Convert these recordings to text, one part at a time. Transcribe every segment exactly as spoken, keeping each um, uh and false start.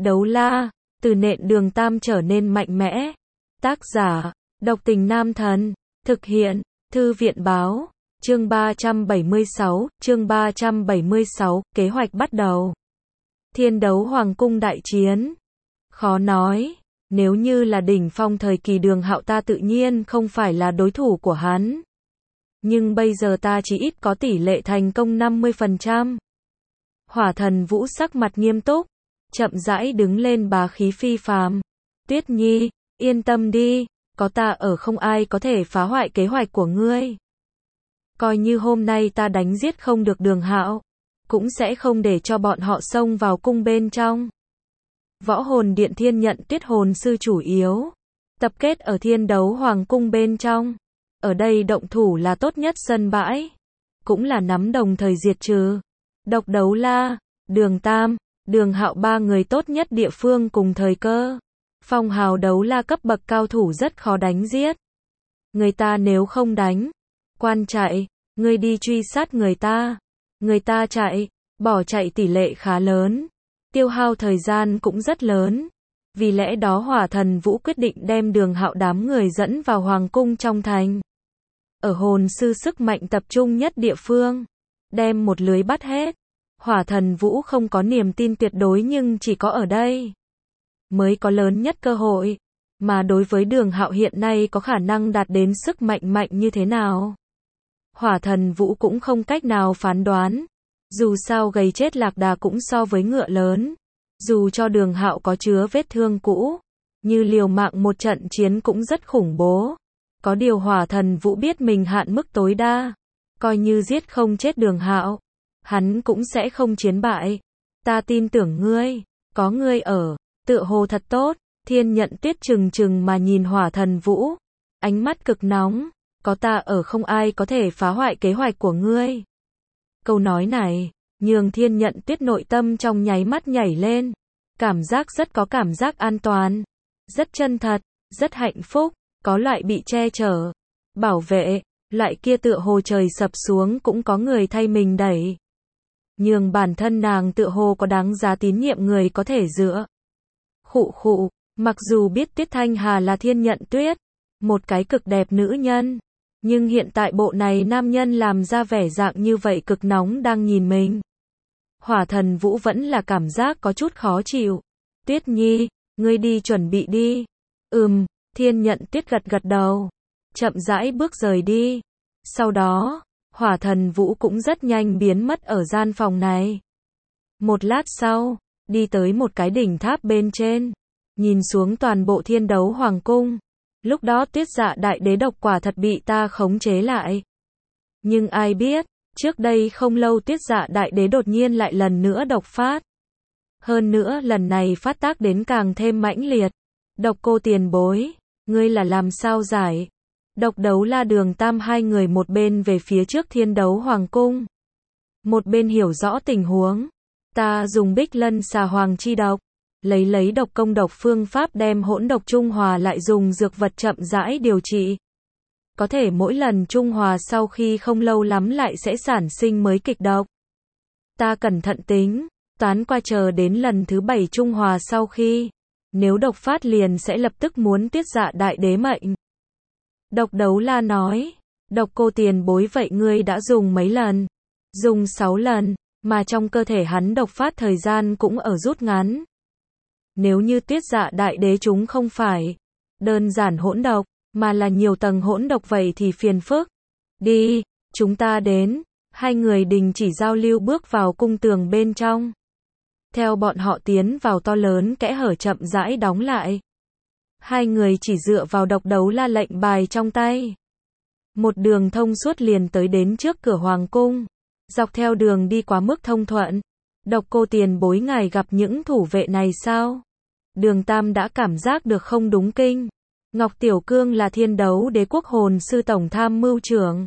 Đấu la, từ nện Đường Tam trở nên mạnh mẽ. Tác giả, Độc Tình Nam Thần. Thực hiện, Thư viện Báo. Chương ba trăm bảy mươi sáu, chương ba trăm bảy mươi sáu, kế hoạch bắt đầu. Thiên đấu hoàng cung đại chiến. Khó nói, nếu như là đỉnh phong thời kỳ Đường Hạo ta tự nhiên không phải là đối thủ của hắn. Nhưng bây giờ ta chỉ ít có tỷ lệ thành công năm mươi phần trăm. Hỏa Thần Vũ sắc mặt nghiêm túc, chậm rãi đứng lên bá khí phi phàm. Tuyết Nhi, yên tâm đi, có ta ở không ai có thể phá hoại kế hoạch của ngươi. Coi như hôm nay ta đánh giết không được Đường Hạo, cũng sẽ không để cho bọn họ xông vào cung bên trong. Võ hồn điện Thiên Nhận Tuyết hồn sư chủ yếu tập kết ở Thiên Đấu Hoàng cung bên trong. Ở đây động thủ là tốt nhất sân bãi, cũng là nắm đồng thời diệt trừ Độc Đấu La, Đường Tam, Đường Hạo ba người tốt nhất địa phương cùng thời cơ. Phong hào đấu la cấp bậc cao thủ rất khó đánh giết. Người ta nếu không đánh, quan chạy, ngươi đi truy sát người ta. Người ta chạy, bỏ chạy tỷ lệ khá lớn, tiêu hao thời gian cũng rất lớn. Vì lẽ đó Hỏa Thần Vũ quyết định đem Đường Hạo đám người dẫn vào hoàng cung trong thành. Ở hồn sư sức mạnh tập trung nhất địa phương, đem một lưới bắt hết. Hỏa Thần Vũ không có niềm tin tuyệt đối nhưng chỉ có ở đây mới có lớn nhất cơ hội. Mà đối với Đường Hạo hiện nay có khả năng đạt đến sức mạnh mạnh như thế nào, Hỏa Thần Vũ cũng không cách nào phán đoán. Dù sao gầy chết lạc đà cũng so với ngựa lớn. Dù cho Đường Hạo có chứa vết thương cũ, như liều mạng một trận chiến cũng rất khủng bố. Có điều Hỏa Thần Vũ biết mình hạn mức tối đa, coi như giết không chết Đường Hạo, hắn cũng sẽ không chiến bại. Ta tin tưởng ngươi, có ngươi ở, tựa hồ thật tốt. Thiên Nhận Tuyết trừng trừng mà nhìn Hỏa Thần Vũ, ánh mắt cực nóng, có ta ở không ai có thể phá hoại kế hoạch của ngươi. Câu nói này, nhường Thiên Nhận Tuyết nội tâm trong nháy mắt nhảy lên, cảm giác rất có cảm giác an toàn, rất chân thật, rất hạnh phúc, có loại bị che chở, bảo vệ, loại kia tựa hồ trời sập xuống cũng có người thay mình đẩy. Nhường bản thân nàng tựa hồ có đáng giá tín nhiệm người có thể dựa. Khụ khụ, mặc dù biết Tiết Thanh Hà là Thiên Nhận Tuyết, một cái cực đẹp nữ nhân, nhưng hiện tại bộ này nam nhân làm ra vẻ dạng như vậy cực nóng đang nhìn mình. Hỏa Thần Vũ vẫn là cảm giác có chút khó chịu. Tuyết Nhi, ngươi đi chuẩn bị đi. Ừm, Thiên Nhận Tuyết gật gật đầu, chậm rãi bước rời đi. Sau đó, Hỏa Thần Vũ cũng rất nhanh biến mất ở gian phòng này. Một lát sau, đi tới một cái đỉnh tháp bên trên, nhìn xuống toàn bộ Thiên Đấu Hoàng cung. Lúc đó Tuyết Dạ Đại Đế độc quả thật bị ta khống chế lại. Nhưng ai biết, trước đây không lâu Tuyết Dạ Đại Đế đột nhiên lại lần nữa độc phát. Hơn nữa lần này phát tác đến càng thêm mãnh liệt. Độc Cô tiền bối, ngươi là làm sao giải? Độc Đấu La Đường Tam hai người một bên về phía trước Thiên Đấu Hoàng cung, một bên hiểu rõ tình huống. Ta dùng Bích Lân Xà Hoàng chi độc, lấy lấy độc công độc phương pháp đem hỗn độc trung hòa lại dùng dược vật chậm rãi điều trị. Có thể mỗi lần trung hòa sau khi không lâu lắm lại sẽ sản sinh mới kịch độc. Ta cẩn thận tính, toán qua chờ đến lần thứ bảy trung hòa sau khi, nếu độc phát liền sẽ lập tức muốn Tuyết Dạ Đại Đế mệnh. Độc Đấu La nói, Độc Cô tiền bối vậy ngươi đã dùng mấy lần? Dùng sáu lần, mà trong cơ thể hắn độc phát thời gian cũng ở rút ngắn. Nếu như Tuyết Dạ Đại Đế chúng không phải đơn giản hỗn độc, mà là nhiều tầng hỗn độc vậy thì phiền phức. Đi, chúng ta đến. Hai người đình chỉ giao lưu bước vào cung tường bên trong. Theo bọn họ tiến vào to lớn kẽ hở chậm rãi đóng lại. Hai người chỉ dựa vào Độc Đấu La lệnh bài trong tay. Một đường thông suốt liền tới đến trước cửa hoàng cung. Dọc theo đường đi quá mức thông thuận. Độc Cô tiền bối ngài gặp những thủ vệ này sao? Đường Tam đã cảm giác được không đúng kinh. Ngọc Tiểu Cương là Thiên Đấu Đế quốc hồn sư tổng tham mưu trưởng.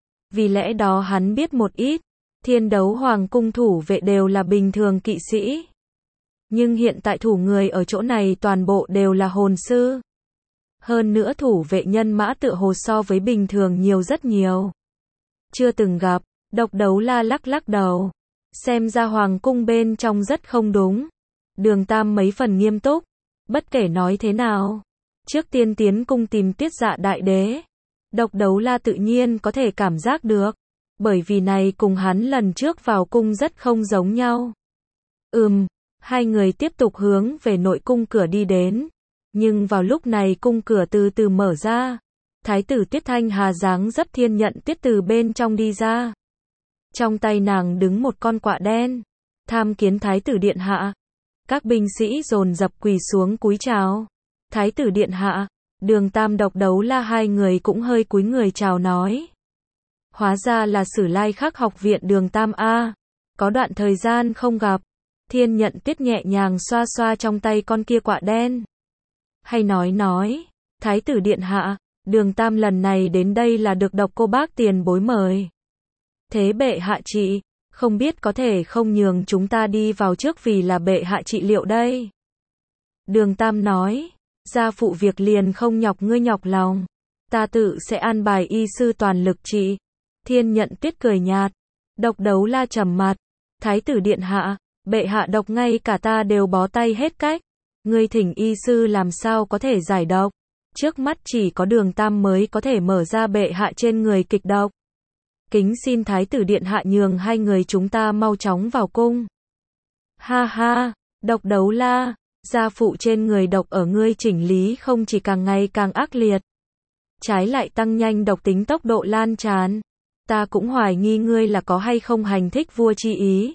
Vì lẽ đó hắn biết một ít. Thiên Đấu Hoàng cung thủ vệ đều là bình thường kỵ sĩ. Nhưng hiện tại thủ người ở chỗ này toàn bộ đều là hồn sư. Hơn nữa thủ vệ nhân mã tựa hồ so với bình thường nhiều rất nhiều. Chưa từng gặp. Độc Đấu La lắc lắc đầu. Xem ra hoàng cung bên trong rất không đúng. Đường Tam mấy phần nghiêm túc. Bất kể nói thế nào, trước tiên tiến cung tìm Tiết Dạ Đại Đế. Độc Đấu La tự nhiên có thể cảm giác được, bởi vì này cùng hắn lần trước vào cung rất không giống nhau. Ừm, hai người tiếp tục hướng về nội cung cửa đi đến, nhưng vào lúc này cung cửa từ từ mở ra, Thái tử Tiết Thanh Hà dáng dấp Thiên Nhận Tuyết từ bên trong đi ra. Trong tay nàng đứng một con quạ đen, tham kiến Thái tử điện hạ. Các binh sĩ dồn dập quỳ xuống cúi chào. Thái tử điện hạ, Đường Tam Độc Đấu La hai người cũng hơi cúi người chào nói. Hóa ra là Sử Lai Khắc học viện Đường Tam a, có đoạn thời gian không gặp. Thiên Nhận Tuyết nhẹ nhàng xoa xoa trong tay con kia quạ đen. Hay nói nói, Thái tử điện hạ, Đường Tam lần này đến đây là được Độc cô bác tiền bối mời. Thế bệ hạ trị, không biết có thể không nhường chúng ta đi vào trước vì là bệ hạ trị liệu đây. Đường Tam nói, gia phụ việc liền không nhọc ngươi nhọc lòng, ta tự sẽ an bài y sư toàn lực trị. Thiên Nhận Tuyết cười nhạt. Độc Đấu La trầm mặt. Thái tử điện hạ, bệ hạ độc ngay cả ta đều bó tay hết cách. Ngươi thỉnh y sư làm sao có thể giải độc. Trước mắt chỉ có Đường Tam mới có thể mở ra bệ hạ trên người kịch độc. Kính xin Thái tử điện hạ nhường hai người chúng ta mau chóng vào cung. Ha ha, Độc Đấu La, gia phụ trên người độc ở ngươi chỉnh lý không chỉ càng ngày càng ác liệt, trái lại tăng nhanh độc tính tốc độ lan tràn. Ta cũng hoài nghi ngươi là có hay không hành thích vua chi ý.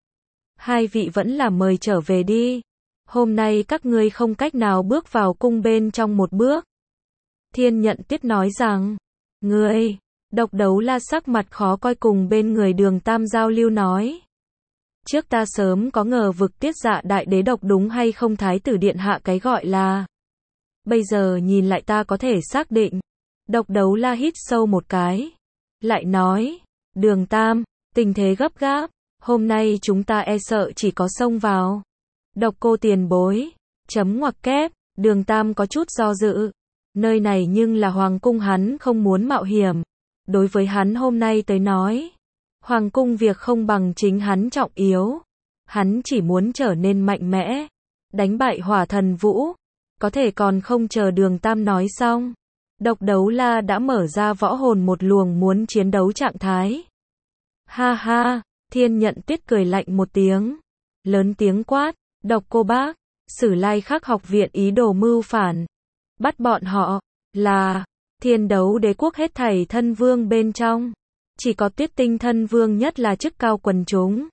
Hai vị vẫn là mời trở về đi. Hôm nay các ngươi không cách nào bước vào cung bên trong một bước. Thiên Nhận Tuyết nói rằng, ngươi, Độc Đấu La sắc mặt khó coi cùng bên người Đường Tam giao lưu nói. Trước ta sớm có ngờ vực Tiết Dạ Đại Đế độc đúng hay không Thái tử điện hạ cái gọi là. Bây giờ nhìn lại ta có thể xác định. Độc Đấu La hít sâu một cái. Lại nói, Đường Tam, tình thế gấp gáp, hôm nay chúng ta e sợ chỉ có xông vào. Độc cô tiền bối, chấm ngoặc kép, Đường Tam có chút do dự. Nơi này nhưng là hoàng cung hắn không muốn mạo hiểm. Đối với hắn hôm nay tới nói, hoàng cung việc không bằng chính hắn trọng yếu. Hắn chỉ muốn trở nên mạnh mẽ, đánh bại Hỏa Thần Vũ. Có thể còn không chờ Đường Tam nói xong. Độc Đấu La đã mở ra võ hồn một luồng muốn chiến đấu trạng thái. Ha ha, Thiên Nhận Tuyết cười lạnh một tiếng. Lớn tiếng quát, Độc cô bác, Sử Lai Khắc học viện ý đồ mưu phản. Bắt bọn họ, là, Thiên Đấu Đế quốc hết thảy thân vương bên trong. Chỉ có Tuyết Tinh thân vương nhất là chức cao quần chúng.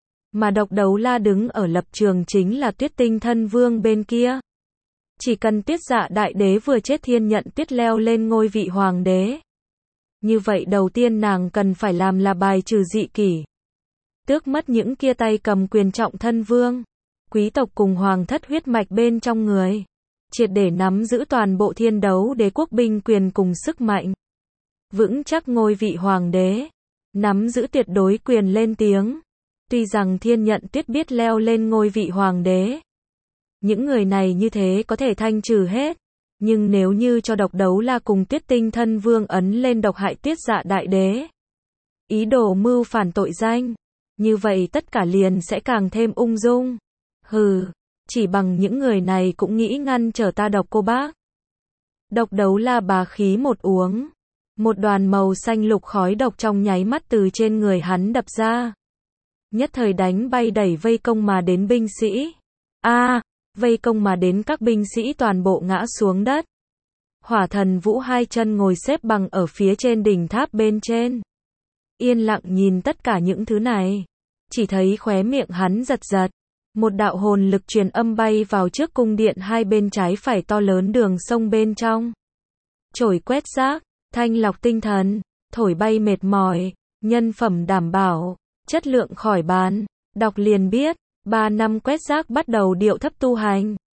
Mà Độc Đấu La đứng ở lập trường chính là Tuyết Tinh thân vương bên kia. Chỉ cần Tiết Dạ Đại Đế vừa chết Thiên Nhận Tuyết leo lên ngôi vị hoàng đế. Như vậy đầu tiên nàng cần phải làm là bài trừ dị kỷ. Tước mất những kia tay cầm quyền trọng thân vương, quý tộc cùng hoàng thất huyết mạch bên trong người. Triệt để nắm giữ toàn bộ Thiên Đấu Đế quốc binh quyền cùng sức mạnh. Vững chắc ngôi vị hoàng đế. Nắm giữ tuyệt đối quyền lên tiếng. Tuy rằng Thiên Nhận Tuyết biết leo lên ngôi vị hoàng đế. Những người này như thế có thể thanh trừ hết. Nhưng nếu như cho Độc Đấu La cùng Tuyết Tinh thân vương ấn lên độc hại Tiết Dạ Đại Đế, ý đồ mưu phản tội danh, như vậy tất cả liền sẽ càng thêm ung dung. Hừ, chỉ bằng những người này cũng nghĩ ngăn trở ta Độc cô bác. Độc Đấu La bá khí một uống. Một đoàn màu xanh lục khói độc trong nháy mắt từ trên người hắn đập ra. Nhất thời đánh bay đẩy vây công mà đến binh sĩ. A, à, vây công mà đến các binh sĩ toàn bộ ngã xuống đất. Hỏa Thần Vũ hai chân ngồi xếp bằng ở phía trên đỉnh tháp bên trên. Yên lặng nhìn tất cả những thứ này. Chỉ thấy khóe miệng hắn giật giật. Một đạo hồn lực truyền âm bay vào trước cung điện hai bên trái phải to lớn đường sông bên trong. Chổi quét rác, thanh lọc tinh thần, thổi bay mệt mỏi, nhân phẩm đảm bảo, chất lượng khỏi bàn. Đọc liền biết, ba năm quét rác bắt đầu điệu thấp tu hành.